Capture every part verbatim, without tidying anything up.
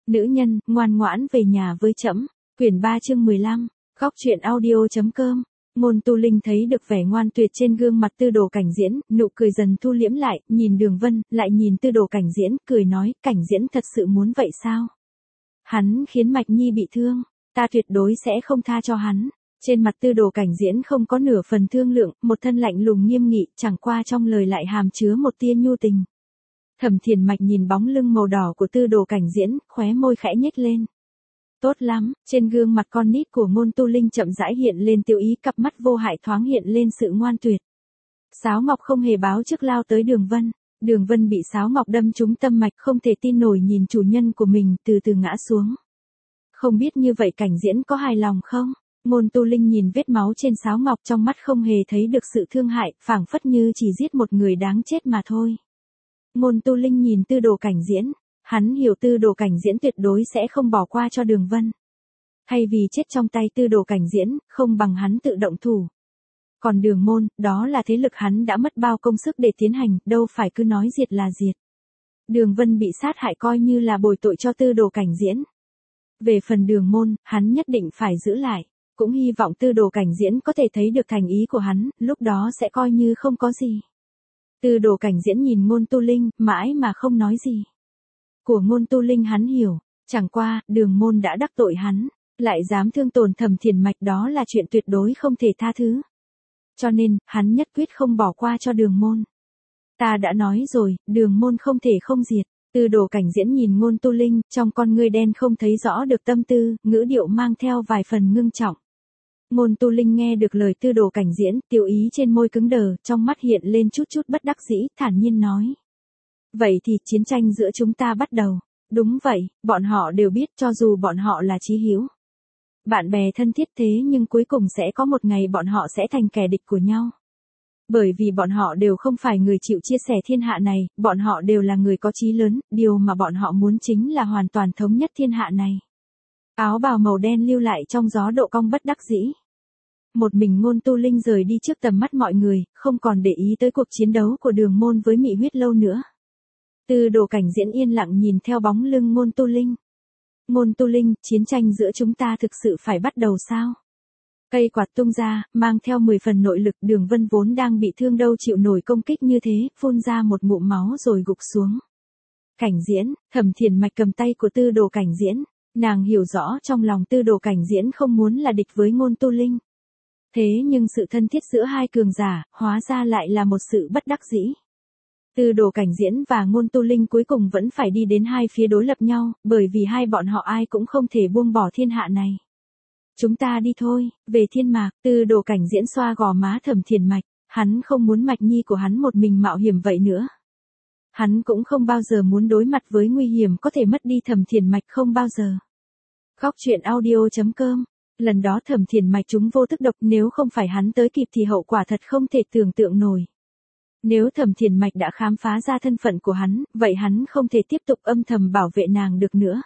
Nữ nhân, ngoan ngoãn về nhà với trẫm. Quyển ba chương mười lăm, Góc truyện audio.com. Ngôn Tu Linh thấy được vẻ ngoan tuyệt trên gương mặt Tư Đồ Cảnh Diễn, nụ cười dần thu liễm lại, nhìn Đường Vân, lại nhìn Tư Đồ Cảnh Diễn, cười nói, Cảnh Diễn thật sự muốn vậy sao? Hắn khiến Mạch Nhi bị thương, ta tuyệt đối sẽ không tha cho hắn. Trên mặt Tư Đồ Cảnh Diễn không có nửa phần thương lượng, một thân lạnh lùng nghiêm nghị, chẳng qua trong lời lại hàm chứa một tia nhu tình. Thẩm Thiền Mạch nhìn bóng lưng màu đỏ của Tư Đồ Cảnh Diễn, khóe môi khẽ nhếch lên. Tốt lắm, trên gương mặt con nít của Ngôn Tu Linh chậm rãi hiện lên tiêu ý, cặp mắt vô hại thoáng hiện lên sự ngoan tuyệt. Sáo Ngọc không hề báo trước lao tới Đường Vân. Đường Vân bị Sáo Ngọc đâm trúng tâm mạch, không thể tin nổi nhìn chủ nhân của mình từ từ ngã xuống. Không biết như vậy Cảnh Diễn có hài lòng không? Ngôn Tu Linh nhìn vết máu trên Sáo Ngọc, trong mắt không hề thấy được sự thương hại, phảng phất như chỉ giết một người đáng chết mà thôi. Ngôn Tu Linh nhìn Tư Đồ Cảnh Diễn, hắn hiểu Tư Đồ Cảnh Diễn tuyệt đối sẽ không bỏ qua cho Đường Vân. Thay vì chết trong tay Tư Đồ Cảnh Diễn, không bằng hắn tự động thủ. Còn Đường Môn, đó là thế lực hắn đã mất bao công sức để tiến hành, đâu phải cứ nói diệt là diệt. Đường Vân bị sát hại coi như là bồi tội cho Tư Đồ Cảnh Diễn. Về phần Đường Môn, hắn nhất định phải giữ lại, cũng hy vọng Tư Đồ Cảnh Diễn có thể thấy được thành ý của hắn, lúc đó sẽ coi như không có gì. Tư Đồ Cảnh Diễn nhìn Ngôn Tu Linh, mãi mà không nói gì. Của Ngôn Tu Linh hắn hiểu, chẳng qua, Đường Môn đã đắc tội hắn, lại dám thương tổn Thẩm Thiền Mạch, đó là chuyện tuyệt đối không thể tha thứ. Cho nên, hắn nhất quyết không bỏ qua cho Đường Môn. Ta đã nói rồi, Đường Môn không thể không diệt. Tư Đồ Cảnh Diễn nhìn Ngôn Tu Linh, trong con ngươi đen không thấy rõ được tâm tư, ngữ điệu mang theo vài phần ngưng trọng. Ngôn Tu Linh nghe được lời Tư Đồ Cảnh Diễn, tiêu ý trên môi cứng đờ, trong mắt hiện lên chút chút bất đắc dĩ, thản nhiên nói. Vậy thì chiến tranh giữa chúng ta bắt đầu. Đúng vậy, bọn họ đều biết, cho dù bọn họ là chí hữu, bạn bè thân thiết, thế nhưng cuối cùng sẽ có một ngày bọn họ sẽ thành kẻ địch của nhau. Bởi vì bọn họ đều không phải người chịu chia sẻ thiên hạ này, bọn họ đều là người có chí lớn, điều mà bọn họ muốn chính là hoàn toàn thống nhất thiên hạ này. Áo bào màu đen lưu lại trong gió độ cong bất đắc dĩ. Một mình Ngôn Tu Linh rời đi trước tầm mắt mọi người, không còn để ý tới cuộc chiến đấu của Đường Môn với Mị Huyết Lâu nữa. Tư Đồ Cảnh Diễn yên lặng nhìn theo bóng lưng Ngôn Tu Linh. Ngôn Tu Linh, chiến tranh giữa chúng ta thực sự phải bắt đầu sao? Cây quạt tung ra, mang theo mười phần nội lực, Đường Vân vốn đang bị thương đâu chịu nổi công kích như thế, phun ra một ngụm máu rồi gục xuống. Cảnh Diễn, Thẩm Thiền Mạch cầm tay của Tư Đồ Cảnh Diễn, nàng hiểu rõ trong lòng Tư Đồ Cảnh Diễn không muốn là địch với Ngôn Tu Linh. Thế nhưng sự thân thiết giữa hai cường giả, hóa ra lại là một sự bất đắc dĩ. Tư Đồ Cảnh Diễn và Ngôn Tu Linh cuối cùng vẫn phải đi đến hai phía đối lập nhau, bởi vì hai bọn họ ai cũng không thể buông bỏ thiên hạ này. Chúng ta đi thôi, về Thiên Mạc. Tư Đồ Cảnh Diễn xoa gò má Thẩm Thiền Mạch, hắn không muốn Mạch Nhi của hắn một mình mạo hiểm vậy nữa. Hắn cũng không bao giờ muốn đối mặt với nguy hiểm có thể mất đi Thẩm Thiền Mạch, không bao giờ. Góc truyện audio.com. Lần đó Thẩm Thiền Mạch trúng vô tức độc, nếu không phải hắn tới kịp thì hậu quả thật không thể tưởng tượng nổi. Nếu Thẩm Thiền Mạch đã khám phá ra thân phận của hắn, vậy hắn không thể tiếp tục âm thầm bảo vệ nàng được nữa.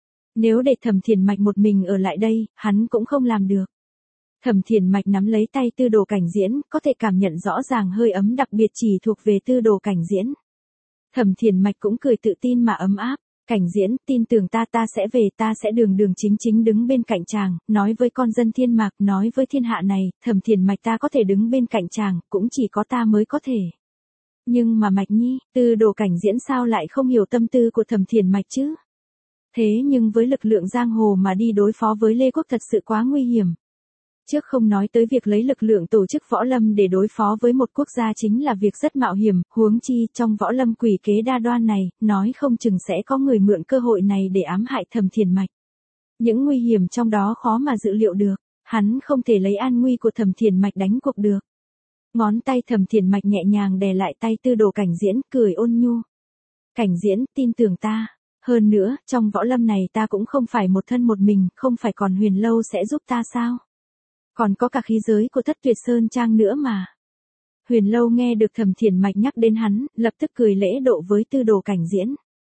Nếu để Thẩm Thiền Mạch một mình ở lại đây, hắn cũng không làm được. Thẩm Thiền Mạch nắm lấy tay Tư Đồ Cảnh Diễn, có thể cảm nhận rõ ràng hơi ấm đặc biệt chỉ thuộc về Tư Đồ Cảnh Diễn. Thẩm Thiền Mạch cũng cười tự tin mà ấm áp. Cảnh Diễn, tin tưởng ta, ta sẽ về, ta sẽ đường đường chính chính đứng bên cạnh chàng, nói với con dân Thiên Mạc, nói với thiên hạ này, Thẩm Thiền Mạch ta có thể đứng bên cạnh chàng, cũng chỉ có ta mới có thể. Nhưng mà Mạch Nhi, Tư Đồ Cảnh Diễn sao lại không hiểu tâm tư của Thẩm Thiền Mạch chứ? Thế nhưng với lực lượng giang hồ mà đi đối phó với Lê Quốc thật sự quá nguy hiểm. Trước không nói tới việc lấy lực lượng tổ chức võ lâm để đối phó với một quốc gia chính là việc rất mạo hiểm, huống chi trong võ lâm quỷ kế đa đoan này, nói không chừng sẽ có người mượn cơ hội này để ám hại Thẩm Thiền Mạch. Những nguy hiểm trong đó khó mà dự liệu được, hắn không thể lấy an nguy của Thẩm Thiền Mạch đánh cuộc được. Ngón tay Thẩm Thiền Mạch nhẹ nhàng đè lại tay Tư Đồ Cảnh Diễn, cười ôn nhu. Cảnh Diễn, tin tưởng ta. Hơn nữa, trong võ lâm này ta cũng không phải một thân một mình, không phải còn Huyền Lâu sẽ giúp ta sao? Còn có cả khí giới của Thất Tuyệt Sơn Trang nữa mà. Huyền Lâu nghe được Thẩm Thiền Mạch nhắc đến hắn, lập tức cười lễ độ với Tư Đồ Cảnh Diễn.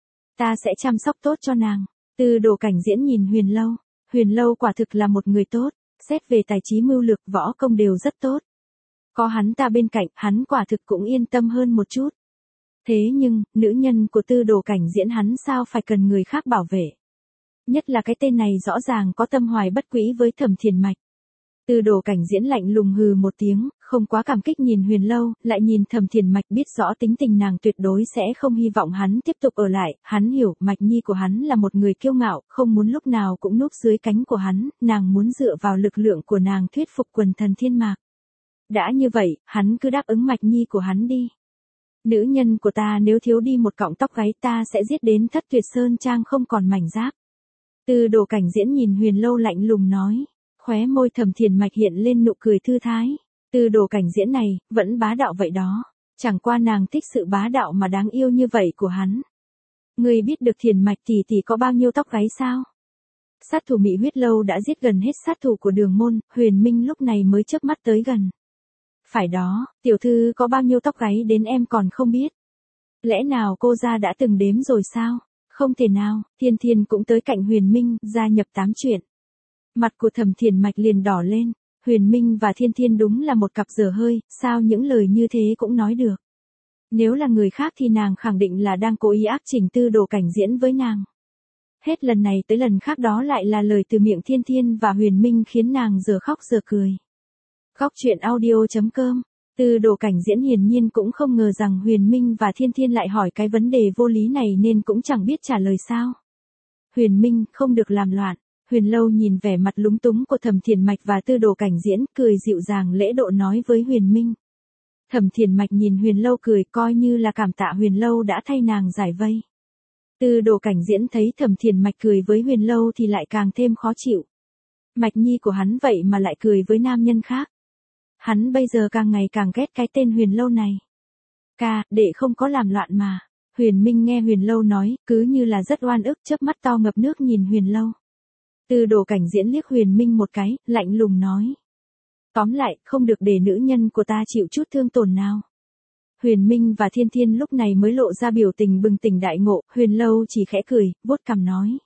Ta sẽ chăm sóc tốt cho nàng. Tư Đồ Cảnh Diễn nhìn Huyền Lâu. Huyền Lâu quả thực là một người tốt, xét về tài trí mưu lược võ công đều rất tốt. Có hắn ta bên cạnh, hắn quả thực cũng yên tâm hơn một chút. Thế nhưng, nữ nhân của Tư Đồ Cảnh Diễn hắn sao phải cần người khác bảo vệ. Nhất là cái tên này rõ ràng có tâm hoài bất quỹ với Thẩm Thiền Mạch. Tư Đồ Cảnh Diễn lạnh lùng hừ một tiếng, không quá cảm kích nhìn Huyền Lâu, lại nhìn Thẩm Thiền Mạch biết rõ tính tình nàng tuyệt đối sẽ không hy vọng hắn tiếp tục ở lại, hắn hiểu, Mạch Nhi của hắn là một người kiêu ngạo, không muốn lúc nào cũng núp dưới cánh của hắn, nàng muốn dựa vào lực lượng của nàng thuyết phục quần thần thiên mạc. Đã như vậy, hắn cứ đáp ứng Mạch Nhi của hắn đi. Nữ nhân của ta nếu thiếu đi một cọng tóc gáy ta sẽ giết đến Thất Tuyệt Sơn Trang không còn mảnh giáp. Tư Đồ Cảnh Diễn nhìn Huyền Lâu lạnh lùng nói. Khóe môi Thẩm Thiền Mạch hiện lên nụ cười thư thái. Tư Đồ Cảnh Diễn này, vẫn bá đạo vậy đó. Chẳng qua nàng thích sự bá đạo mà đáng yêu như vậy của hắn. Ngươi biết được Thiền Mạch tỷ tỷ có bao nhiêu tóc gáy sao? Sát thủ Mị Huyết Lâu đã giết gần hết sát thủ của Đường Môn, Huyền Minh lúc này mới chớp mắt tới gần. Phải đó, tiểu thư có bao nhiêu tóc gáy đến em còn không biết. Lẽ nào cô gia đã từng đếm rồi sao? Không thể nào, Thiên Thiên cũng tới cạnh Huyền Minh, gia nhập tám chuyện. Mặt của Thẩm Thiền Mạch liền đỏ lên, Huyền Minh và Thiên Thiên đúng là một cặp dở hơi, sao những lời như thế cũng nói được. Nếu là người khác thì nàng khẳng định là đang cố ý ác chỉnh Tư Đồ Cảnh Diễn với nàng. Hết lần này tới lần khác đó lại là lời từ miệng Thiên Thiên và Huyền Minh khiến nàng giờ khóc giờ cười. Góc truyện audio chấm com. Tư Đồ Cảnh Diễn hiển nhiên cũng không ngờ rằng Huyền Minh và Thiên Thiên lại hỏi cái vấn đề vô lý này nên cũng chẳng biết trả lời sao. Huyền Minh, không được làm loạn. Huyền Lâu nhìn vẻ mặt lúng túng của Thẩm Thiền Mạch và Tư Đồ Cảnh Diễn, cười dịu dàng lễ độ nói với Huyền Minh. Thẩm Thiền Mạch nhìn Huyền Lâu cười coi như là cảm tạ Huyền Lâu đã thay nàng giải vây. Tư Đồ Cảnh Diễn thấy Thẩm Thiền Mạch cười với Huyền Lâu thì lại càng thêm khó chịu. Mạch Nhi của hắn vậy mà lại cười với nam nhân khác. Hắn bây giờ càng ngày càng ghét cái tên Huyền Lâu này. Ca, đệ không có làm loạn mà. Huyền Minh nghe Huyền Lâu nói, cứ như là rất oan ức, chớp mắt to ngập nước nhìn Huyền Lâu. Tư Đồ Cảnh Diễn liếc Huyền Minh một cái, lạnh lùng nói. Tóm lại, không được để nữ nhân của ta chịu chút thương tổn nào. Huyền Minh và Thiên Thiên lúc này mới lộ ra biểu tình bừng tỉnh đại ngộ, Huyền Lâu chỉ khẽ cười, vuốt cằm nói.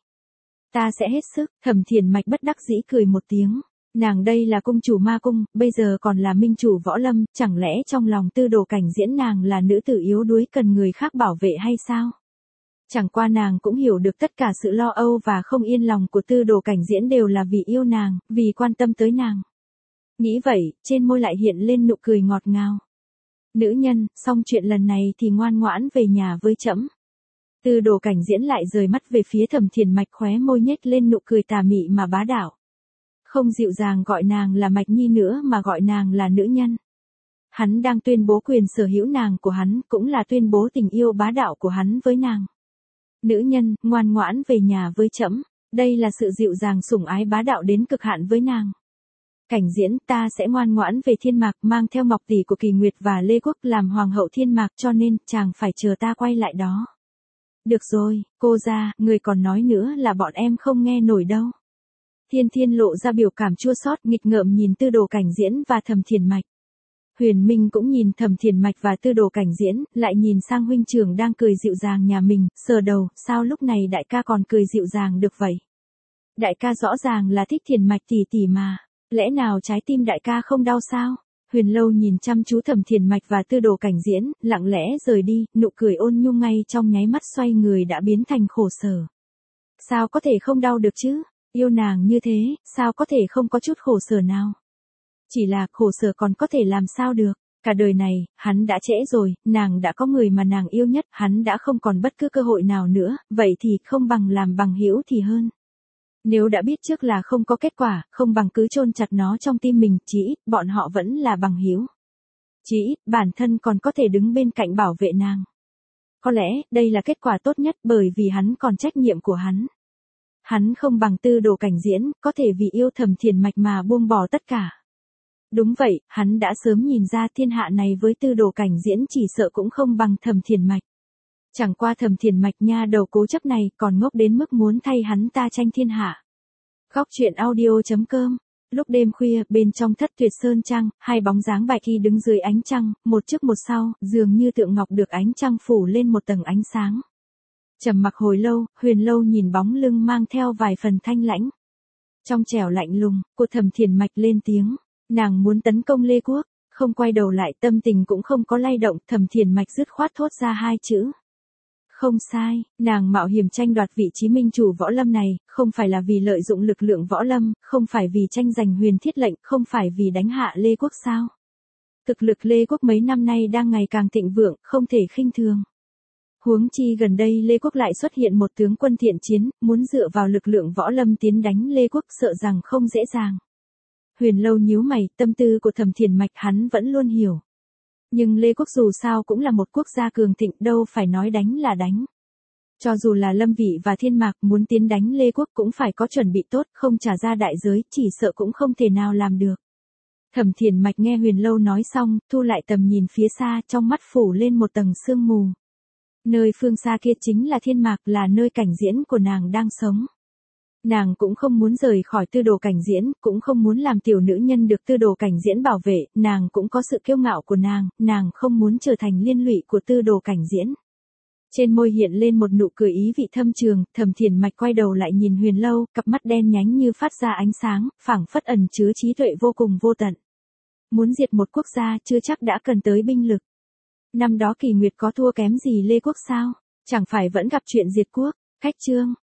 Ta sẽ hết sức. Thẩm Thiền Mạch bất đắc dĩ cười một tiếng. Nàng đây là cung chủ ma cung, bây giờ còn là minh chủ võ lâm, chẳng lẽ trong lòng Tư Đồ Cảnh Diễn nàng là nữ tử yếu đuối cần người khác bảo vệ hay sao? Chẳng qua nàng cũng hiểu được tất cả sự lo âu và không yên lòng của Tư Đồ Cảnh Diễn đều là vì yêu nàng, vì quan tâm tới nàng. Nghĩ vậy, trên môi lại hiện lên nụ cười ngọt ngào. Nữ nhân, xong chuyện lần này thì ngoan ngoãn về nhà với trẫm. Tư Đồ Cảnh Diễn lại rời mắt về phía Thẩm Thiền Mạch, khóe môi nhếch lên nụ cười tà mị mà bá đạo. Không dịu dàng gọi nàng là Mạch Nhi nữa mà gọi nàng là nữ nhân. Hắn đang tuyên bố quyền sở hữu nàng của hắn, cũng là tuyên bố tình yêu bá đạo của hắn với nàng. Nữ nhân, ngoan ngoãn về nhà với trẫm. Đây là sự dịu dàng sủng ái bá đạo đến cực hạn với nàng. Cảnh Diễn, ta sẽ ngoan ngoãn về Thiên Mạc, mang theo ngọc tỷ của Kỳ Nguyệt và Lê Quốc làm hoàng hậu Thiên Mạc, cho nên chàng phải chờ ta quay lại đó. Được rồi, cô gia, người còn nói nữa là bọn em không nghe nổi đâu. Thiên Thiên lộ ra biểu cảm chua xót nghịch ngợm nhìn Tư Đồ Cảnh Diễn và Thẩm Thiền Mạch. Huyền Minh cũng nhìn Thẩm Thiền Mạch và Tư Đồ Cảnh Diễn, lại nhìn sang huynh trưởng đang cười dịu dàng nhà mình, sờ đầu, sao lúc này đại ca còn cười dịu dàng được vậy? Đại ca rõ ràng là thích Thiền Mạch tỷ tỷ mà, lẽ nào trái tim đại ca không đau sao? Huyền Lâu nhìn chăm chú Thẩm Thiền Mạch và Tư Đồ Cảnh Diễn, lặng lẽ rời đi, nụ cười ôn nhu ngay trong nháy mắt xoay người đã biến thành khổ sở. Sao có thể không đau được chứ? Yêu nàng như thế, sao có thể không có chút khổ sở nào? Chỉ là khổ sở còn có thể làm sao được, cả đời này, hắn đã trễ rồi, nàng đã có người mà nàng yêu nhất, hắn đã không còn bất cứ cơ hội nào nữa, vậy thì không bằng làm bằng hữu thì hơn. Nếu đã biết trước là không có kết quả, không bằng cứ chôn chặt nó trong tim mình, chí ít, bọn họ vẫn là bằng hữu. Chí ít, bản thân còn có thể đứng bên cạnh bảo vệ nàng. Có lẽ, đây là kết quả tốt nhất bởi vì hắn còn trách nhiệm của hắn. Hắn không bằng Tư Đồ Cảnh Diễn, có thể vì yêu Thẩm Thiền Mạch mà buông bỏ tất cả. Đúng vậy, hắn đã sớm nhìn ra thiên hạ này với Tư Đồ Cảnh Diễn chỉ sợ cũng không bằng Thẩm Thiền Mạch. Chẳng qua Thẩm Thiền Mạch nha đầu cố chấp này còn ngốc đến mức muốn thay hắn ta tranh thiên hạ. Góc truyện audio chấm com. Lúc đêm khuya, bên trong Thất Tuyệt Sơn Trang, hai bóng dáng bạch y đứng dưới ánh trăng, một trước một sau, dường như tượng ngọc được ánh trăng phủ lên một tầng ánh sáng. Trầm mặc hồi lâu, Huyền Lâu nhìn bóng lưng mang theo vài phần thanh lãnh. Trong trẻo lạnh lùng, của Thẩm Thiền Mạch lên tiếng, nàng muốn tấn công Lê Quốc, không quay đầu lại, tâm tình cũng không có lay động, Thẩm Thiền Mạch dứt khoát thốt ra hai chữ. Không sai, nàng mạo hiểm tranh đoạt vị trí minh chủ võ lâm này, không phải là vì lợi dụng lực lượng võ lâm, không phải vì tranh giành huyền thiết lệnh, không phải vì đánh hạ Lê Quốc sao. Thực lực Lê Quốc mấy năm nay đang ngày càng thịnh vượng, không thể khinh thường. Huống chi gần đây Lê Quốc lại xuất hiện một tướng quân thiện chiến, muốn dựa vào lực lượng võ lâm tiến đánh Lê Quốc sợ rằng không dễ dàng. Huyền Lâu nhíu mày, tâm tư của Thẩm Thiền Mạch hắn vẫn luôn hiểu. Nhưng Lê Quốc dù sao cũng là một quốc gia cường thịnh, đâu phải nói đánh là đánh. Cho dù là Lâm Vị và Thiên Mạc muốn tiến đánh Lê Quốc cũng phải có chuẩn bị tốt, không trả ra đại giới, chỉ sợ cũng không thể nào làm được. Thẩm Thiền Mạch nghe Huyền Lâu nói xong, thu lại tầm nhìn phía xa, trong mắt phủ lên một tầng sương mù. Nơi phương xa kia chính là Thiên Mạc, là nơi cảnh diễn của nàng đang sống. Nàng cũng không muốn rời khỏi tư đồ cảnh diễn, cũng không muốn làm tiểu nữ nhân được tư đồ cảnh diễn bảo vệ, nàng cũng có sự kiêu ngạo của nàng, nàng không muốn trở thành liên lụy của tư đồ cảnh diễn. Trên môi hiện lên một nụ cười ý vị thâm trường, Thẩm Thiền Mạch quay đầu lại nhìn Huyền Lâu, cặp mắt đen nhánh như phát ra ánh sáng, phảng phất ẩn chứa trí tuệ vô cùng vô tận. Muốn diệt một quốc gia chưa chắc đã cần tới binh lực. Năm đó Kỳ Nguyệt có thua kém gì Lê Quốc sao? Chẳng phải vẫn gặp chuyện diệt quốc. Khách chương,